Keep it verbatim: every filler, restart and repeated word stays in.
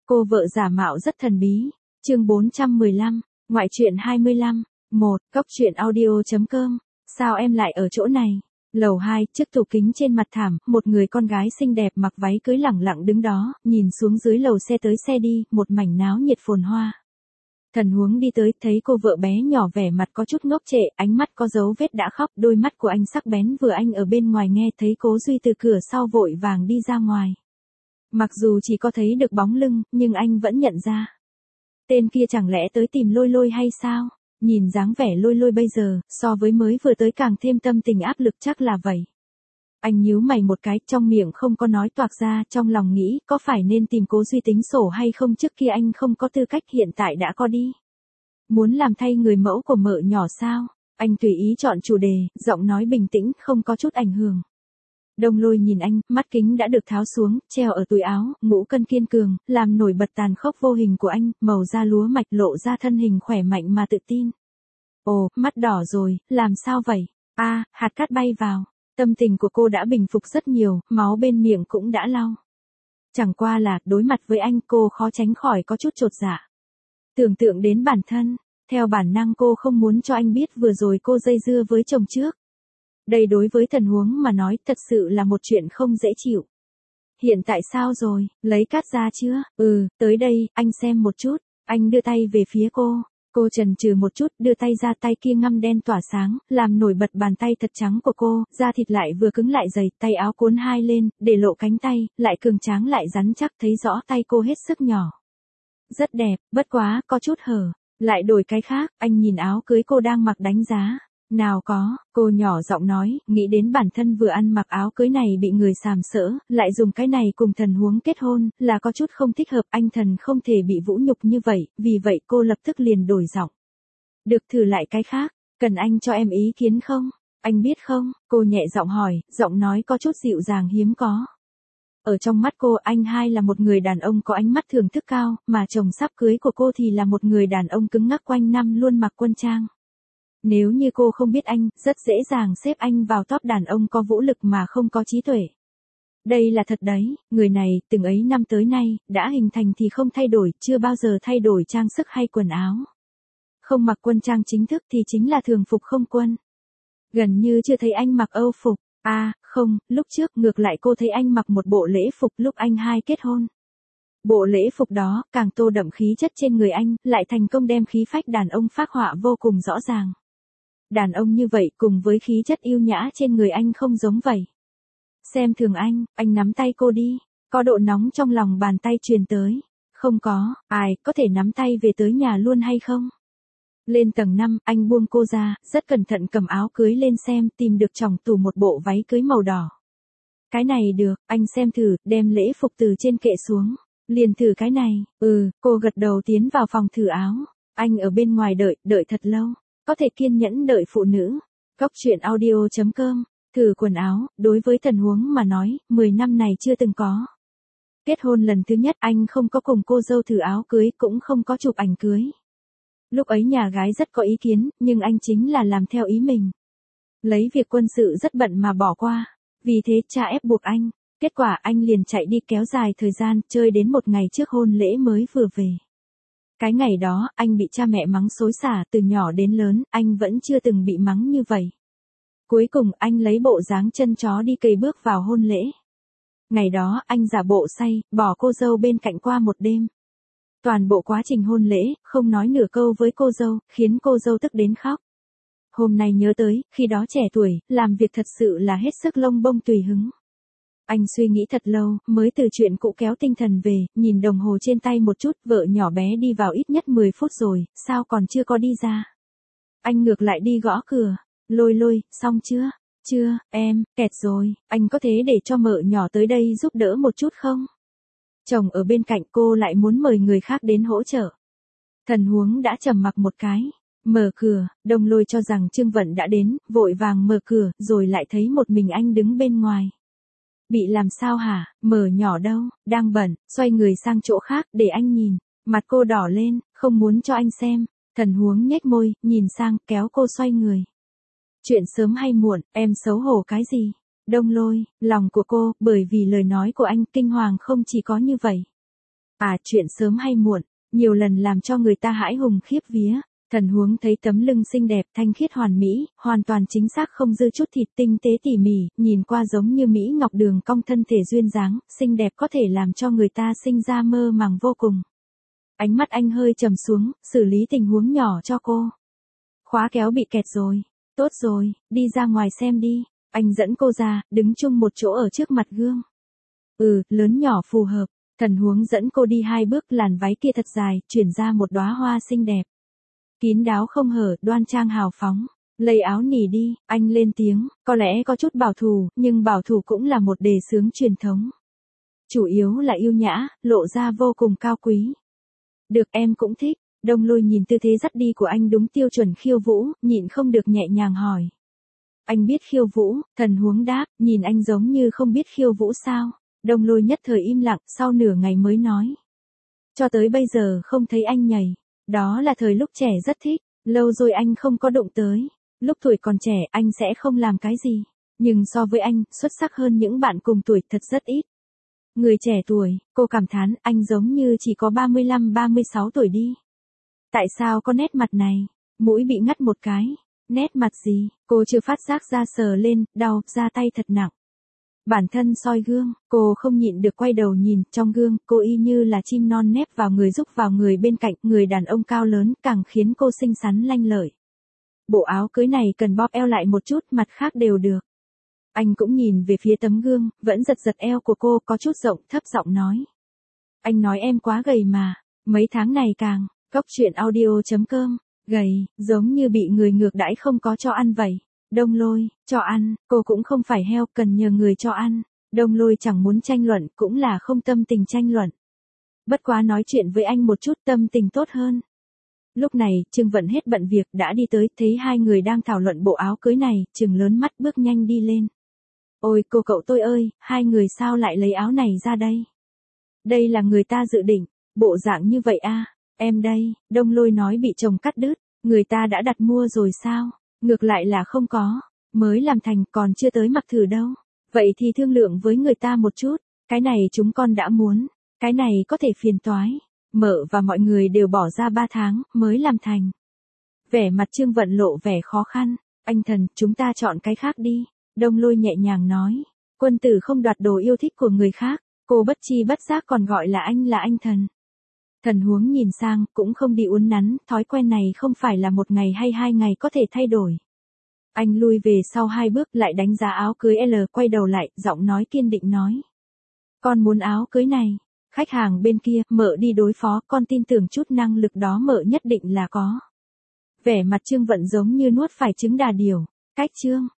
Cô vợ giả mạo rất thần bí. Chương bốn trăm mười lăm, ngoại truyện hai mươi lăm. một. Cốc truyện audio.com. Sao em lại ở chỗ này? Lầu hai, trước tủ kính trên mặt thảm, một người con gái xinh đẹp mặc váy cưới lẳng lặng đứng đó, nhìn xuống dưới lầu xe tới xe đi, một mảnh náo nhiệt phồn hoa. Thần Huống đi tới, thấy cô vợ bé nhỏ vẻ mặt có chút ngốc trệ, ánh mắt có dấu vết đã khóc, đôi mắt của anh sắc bén vừa anh ở bên ngoài nghe thấy Cố Duy từ cửa sau vội vàng đi ra ngoài. Mặc dù chỉ có thấy được bóng lưng, nhưng anh vẫn nhận ra. Tên kia chẳng lẽ tới tìm Lôi Lôi hay sao? Nhìn dáng vẻ Lôi Lôi bây giờ, so với mới vừa tới càng thêm tâm tình áp lực chắc là vậy. Anh nhíu mày một cái, trong miệng không có nói toạc ra, trong lòng nghĩ có phải nên tìm Cố Duy tính sổ hay không, trước kia anh không có tư cách, hiện tại đã có đi. Muốn làm thay người mẫu của mợ nhỏ sao? Anh tùy ý chọn chủ đề, giọng nói bình tĩnh, không có chút ảnh hưởng. Đông Lôi nhìn anh, mắt kính đã được tháo xuống, treo ở túi áo, ngũ cân kiên cường, làm nổi bật tàn khốc vô hình của anh, màu da lúa mạch lộ ra thân hình khỏe mạnh mà tự tin. Ồ, mắt đỏ rồi, làm sao vậy? A, à, hạt cát bay vào. Tâm tình của cô đã bình phục rất nhiều, máu bên miệng cũng đã lau. Chẳng qua là, đối mặt với anh cô khó tránh khỏi có chút chột dạ. Tưởng tượng đến bản thân, theo bản năng cô không muốn cho anh biết vừa rồi cô dây dưa với chồng trước. Đây đối với Thần Huống mà nói thật sự là một chuyện không dễ chịu. Hiện tại sao rồi, lấy cát ra chưa? Ừ, tới đây, anh xem một chút. Anh đưa tay về phía cô. Cô chần chừ một chút, đưa tay ra, tay kia ngăm đen tỏa sáng, làm nổi bật bàn tay thật trắng của cô, da thịt lại vừa cứng lại dày, tay áo cuốn hai lên, để lộ cánh tay, lại cường tráng lại rắn chắc, thấy rõ tay cô hết sức nhỏ. Rất đẹp, bất quá, có chút hở. Lại đổi cái khác, anh nhìn áo cưới cô đang mặc đánh giá. Nào có, cô nhỏ giọng nói, nghĩ đến bản thân vừa ăn mặc áo cưới này bị người sàm sỡ, lại dùng cái này cùng Thần Huống kết hôn, là có chút không thích hợp, anh Thần không thể bị vũ nhục như vậy, vì vậy cô lập tức liền đổi giọng. Được, thử lại cái khác, cần anh cho em ý kiến không? Anh biết không? Cô nhẹ giọng hỏi, giọng nói có chút dịu dàng hiếm có. Ở trong mắt cô, anh hai là một người đàn ông có ánh mắt thưởng thức cao, mà chồng sắp cưới của cô thì là một người đàn ông cứng ngắc quanh năm luôn mặc quân trang. Nếu như cô không biết anh, rất dễ dàng xếp anh vào top đàn ông có vũ lực mà không có trí tuệ. Đây là thật đấy, người này, từng ấy năm tới nay, đã hình thành thì không thay đổi, chưa bao giờ thay đổi trang sức hay quần áo. Không mặc quân trang chính thức thì chính là thường phục không quân. Gần như chưa thấy anh mặc Âu phục, à, không, lúc trước ngược lại cô thấy anh mặc một bộ lễ phục lúc anh hai kết hôn. Bộ lễ phục đó, càng tô đậm khí chất trên người anh, lại thành công đem khí phách đàn ông phác họa vô cùng rõ ràng. Đàn ông như vậy cùng với khí chất yêu nhã trên người anh không giống vậy. Xem thường anh, anh nắm tay cô đi. Có độ nóng trong lòng bàn tay truyền tới. Không có, ai, có thể nắm tay về tới nhà luôn hay không? Lên tầng năm, anh buông cô ra, rất cẩn thận cầm áo cưới lên xem, tìm được trong tủ một bộ váy cưới màu đỏ. Cái này được, anh xem thử, đem lễ phục từ trên kệ xuống. Liền thử cái này, ừ, cô gật đầu tiến vào phòng thử áo. Anh ở bên ngoài đợi, đợi thật lâu. Có thể kiên nhẫn đợi phụ nữ. Cốc truyện audio.com. Thử quần áo, đối với Thần Huống mà nói, mười năm này chưa từng có. Kết hôn lần thứ nhất anh không có cùng cô dâu thử áo cưới, cũng không có chụp ảnh cưới. Lúc ấy nhà gái rất có ý kiến, nhưng anh chính là làm theo ý mình. Lấy việc quân sự rất bận mà bỏ qua. Vì thế cha ép buộc anh. Kết quả anh liền chạy đi kéo dài thời gian, chơi đến một ngày trước hôn lễ mới vừa về. Cái ngày đó, anh bị cha mẹ mắng xối xả, từ nhỏ đến lớn, anh vẫn chưa từng bị mắng như vậy. Cuối cùng, anh lấy bộ dáng chân chó đi cày bước vào hôn lễ. Ngày đó, anh giả bộ say, bỏ cô dâu bên cạnh qua một đêm. Toàn bộ quá trình hôn lễ, không nói nửa câu với cô dâu, khiến cô dâu tức đến khóc. Hôm nay nhớ tới, khi đó trẻ tuổi, làm việc thật sự là hết sức lông bông tùy hứng. Anh suy nghĩ thật lâu, mới từ chuyện cũ kéo tinh thần về, nhìn đồng hồ trên tay một chút, vợ nhỏ bé đi vào ít nhất mười phút rồi, sao còn chưa có đi ra. Anh ngược lại đi gõ cửa, Lôi Lôi, xong chưa? Chưa, em, kẹt rồi, anh có thế để cho mợ nhỏ tới đây giúp đỡ một chút không? Chồng ở bên cạnh cô lại muốn mời người khác đến hỗ trợ. Thần Huống đã trầm mặc một cái, mở cửa, Đông Lôi cho rằng Trương Vận đã đến, vội vàng mở cửa, rồi lại thấy một mình anh đứng bên ngoài. Bị làm sao hả, mợ nhỏ đâu, đang bận, xoay người sang chỗ khác để anh nhìn, mặt cô đỏ lên, không muốn cho anh xem. Thần Huống nhếch môi, nhìn sang, kéo cô xoay người. Chuyện sớm hay muộn, em xấu hổ cái gì? Đông Lôi, lòng của cô, bởi vì lời nói của anh, kinh hoàng không chỉ có như vậy. À, chuyện sớm hay muộn, nhiều lần làm cho người ta hãi hùng khiếp vía. Thần Huống thấy tấm lưng xinh đẹp thanh khiết hoàn mỹ, hoàn toàn chính xác không dư chút thịt, tinh tế tỉ mỉ, nhìn qua giống như mỹ ngọc đường cong, thân thể duyên dáng, xinh đẹp có thể làm cho người ta sinh ra mơ màng vô cùng. Ánh mắt anh hơi trầm xuống, xử lý tình huống nhỏ cho cô. Khóa kéo bị kẹt rồi. Tốt rồi, đi ra ngoài xem đi. Anh dẫn cô ra, đứng chung một chỗ ở trước mặt gương. Ừ, lớn nhỏ phù hợp. Thần Huống dẫn cô đi hai bước, làn váy kia thật dài, chuyển ra một đóa hoa xinh đẹp. Kín đáo không hở, đoan trang hào phóng. Lấy áo nỉ đi, anh lên tiếng, có lẽ có chút bảo thủ, nhưng bảo thủ cũng là một đề xướng truyền thống. Chủ yếu là yêu nhã, lộ ra vô cùng cao quý. Được, em cũng thích. Đông Lôi nhìn tư thế dắt đi của anh đúng tiêu chuẩn khiêu vũ, nhịn không được nhẹ nhàng hỏi. Anh biết khiêu vũ? Thần Huống đáp, nhìn anh giống như không biết khiêu vũ sao? Đông Lôi nhất thời im lặng, sau nửa ngày mới nói. Cho tới bây giờ không thấy anh nhảy. Đó là thời lúc trẻ rất thích, lâu rồi anh không có đụng tới. Lúc tuổi còn trẻ anh sẽ không làm cái gì. Nhưng so với anh, xuất sắc hơn những bạn cùng tuổi thật rất ít. Người trẻ tuổi, cô cảm thán, anh giống như chỉ có ba mươi lăm ba mươi sáu tuổi đi. Tại sao có nét mặt này? Mũi bị ngắt một cái. Nét mặt gì? Cô chưa phát giác ra, sờ lên, đau, ra tay thật nặng. Bản thân soi gương, cô không nhịn được quay đầu nhìn, trong gương, cô y như là chim non nép vào người, rúc vào người bên cạnh, người đàn ông cao lớn, càng khiến cô xinh xắn lanh lợi. Bộ áo cưới này cần bóp eo lại một chút, mặt khác đều được. Anh cũng nhìn về phía tấm gương, vẫn giật giật eo của cô, có chút rộng, thấp giọng nói. Anh nói em quá gầy mà, mấy tháng này càng, Cốc truyện audio chấm com, gầy, giống như bị người ngược đãi không có cho ăn vậy. Đông Lôi, cho ăn, cô cũng không phải heo, cần nhờ người cho ăn. Đông Lôi chẳng muốn tranh luận, cũng là không tâm tình tranh luận. Bất quá nói chuyện với anh một chút, tâm tình tốt hơn. Lúc này, Trương Vận hết bận việc đã đi tới, thấy hai người đang thảo luận bộ áo cưới này, trừng lớn mắt bước nhanh đi lên. Ôi cô cậu tôi ơi, hai người sao lại lấy áo này ra đây? Đây là người ta dự định, bộ dạng như vậy à, em đây, Đông Lôi nói bị chồng cắt đứt, người ta đã đặt mua rồi sao? Ngược lại là không có, mới làm thành còn chưa tới mặc thử đâu. Vậy thì thương lượng với người ta một chút, cái này chúng con đã muốn, cái này có thể phiền toái. Mợ và mọi người đều bỏ ra ba tháng mới làm thành. Vẻ mặt Trương Vận lộ vẻ khó khăn, anh thần, chúng ta chọn cái khác đi. Đông Lôi nhẹ nhàng nói, quân tử không đoạt đồ yêu thích của người khác, cô bất chi bất giác còn gọi là anh là anh thần. Thần Huống nhìn sang, cũng không đi uốn nắn, thói quen này không phải là một ngày hay hai ngày có thể thay đổi. Anh lui về sau hai bước lại đánh giá áo cưới L, quay đầu lại, giọng nói kiên định nói. Con muốn áo cưới này. Khách hàng bên kia, mợ đi đối phó, con tin tưởng chút năng lực đó mợ nhất định là có. Vẻ mặt Trương Vận giống như nuốt phải trứng đà điểu. Cách Trương,